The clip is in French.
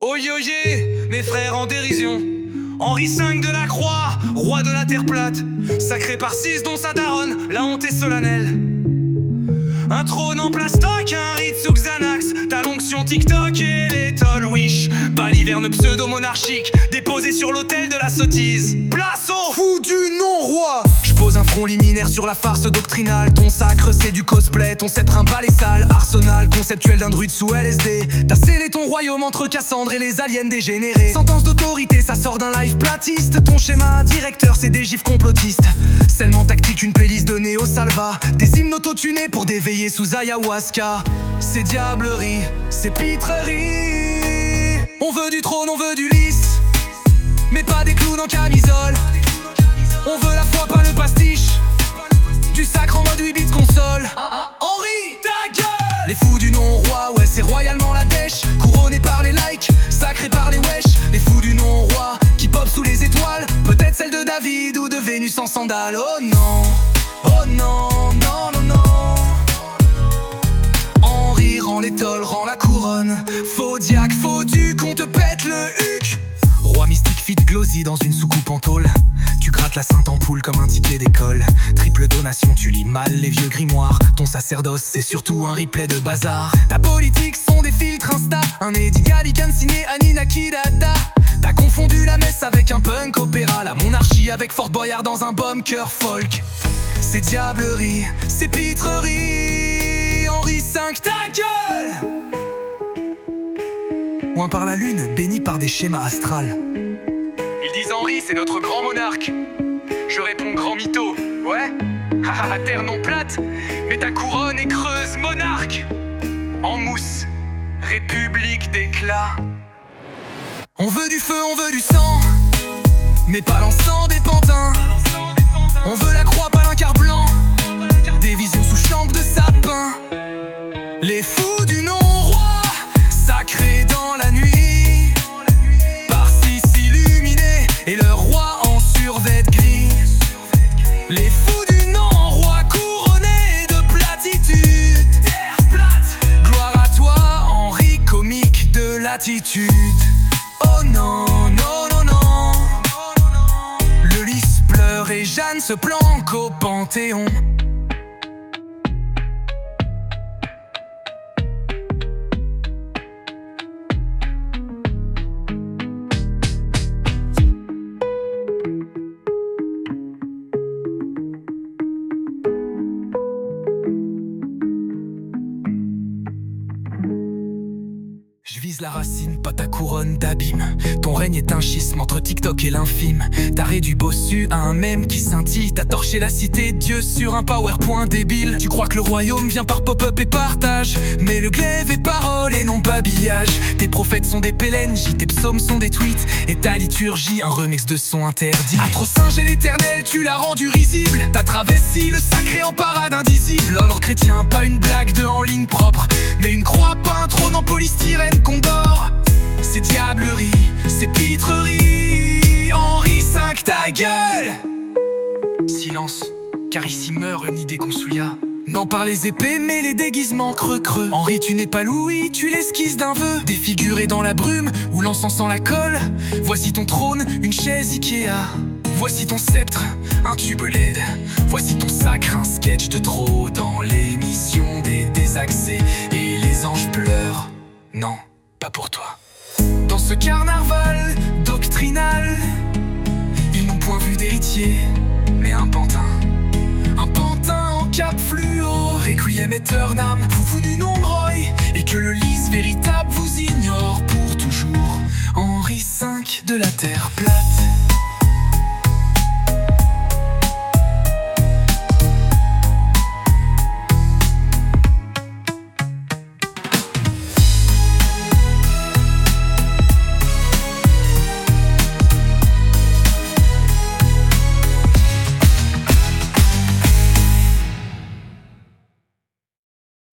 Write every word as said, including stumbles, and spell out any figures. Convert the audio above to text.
Oyez, oyez, mes frères en dérision. Henri cinq de la Croix, roi de la terre plate, sacré par six dont sa daronne, la honte est solennelle. Un trône en plastoc, un rite sous Xanax, ta l'onction TikTok et l'étole Wish. Baliverne pseudo-monarchique, déposé sur l'autel de la sottise. Place au fou du non-roi. Je pose un front liminaire sur la farce doctrinale. Ton sacre c'est du cosplay, ton sceptre un balai sale. Arsenal conceptuel d'un druide sous L S D. T'as scellé ton royaume entre Cassandre et les aliens dégénérés. Sentence d'autorité, ça sort d'un live platiste. Ton schéma directeur c'est des gifs complotistes. Seulement tactique, une playlist de Néo Salva. Des hymnes autotunés pour déveiller sous ayahuasca. C'est diablerie, c'est pitrerie. On veut du trône, on veut du lys, mais pas des clowns en camisole. On veut la foi, pas le pastiche. Du sacre en mode huit bits console. Henri, ta gueule. Les fous du non-roi, ouais c'est royalement la dèche. Couronné par les likes, sacré par les wesh. Les fous du non-roi, qui pop sous les étoiles. Peut-être celle de David ou de Vénus en sandales. Oh non, oh non, non, non, non. Henri rend l'étole, rend la couronne. Faux diac, faux duc, on te pète le huc. Roi mystique fit glossy dans une soucoupe en tôle. Tu grattes la sainte ampoule comme un ticket d'école. Triple donation, tu lis mal les vieux grimoires. Ton sacerdoce, c'est surtout un replay de bazar. Ta politique sont des filtres Insta. Un Eddie Galligan signé Anina Kidada. T'as confondu la messe avec un punk opéra. La monarchie avec Fort Boyard dans un bunker folk. C'est diablerie, c'est pitrerie. Henri cinq, ta gueule. Oint par la lune, béni par des schémas astrales. Ils disent Henri, c'est notre grand monarque. Je réponds grand mytho, ouais. Haha, terre non plate, mais ta couronne est creuse, monarque. En mousse, république d'éclat. On veut du feu, on veut du sang, mais pas l'encens des pantins. On veut la croix, pas l'uncar blanc. Des visions sous chambre de sapin. Les fous du non-roi, sacrés dans la nuit, par six illuminés et leur roi en survêt gris. Les fous du non-roi couronnés de platitude. Terre plate, gloire à toi, Henri, comique de l'attitude. Oh non, non, non, non. Le lys pleure et Jeanne se planque au Panthéon. Je vise la racine, pas ta couronne d'abîme. Ton règne est un schisme entre TikTok et l'infime. T'as réduit bossu à un mème qui scintille. T'as torché la cité de Dieu sur un PowerPoint débile. Tu crois que le royaume vient par pop-up et partage, mais le glaive est parole et non babillage. Tes prophètes sont des P L N J, tes psaumes sont des tweets, et ta liturgie un remix de son interdit. À trop singer l'éternel, tu l'as rendu risible. T'as travesti le sacré en parade indisible. L'ordre chrétien, pas une blague de en ligne propre, mais une croix, pas un trône en polystyrène qu'on dort. C'est diablerie, c'est pitrerie. Henri cinq, ta gueule. Silence, car ici meurt une idée qu'on souilla. Non par les épées mais les déguisements creux creux. Henri, tu n'es pas Louis, tu l'esquisses d'un vœu. Défiguré dans la brume ou l'encens sans la colle. Voici ton trône, une chaise Ikea. Voici ton sceptre, un tube L E D. Voici ton sacre, un sketch de trop dans l'émission des désaxés. Et les anges pleurent, non, pas pour toi. Dans ce carnaval doctrinal, ils n'ont point vu d'héritier, mais un pantin. Un pantin en cap fluo, requiem aeternam, vous du non-roi, et que le lys véritable vous ignore pour toujours. Henri cinq de la terre plate.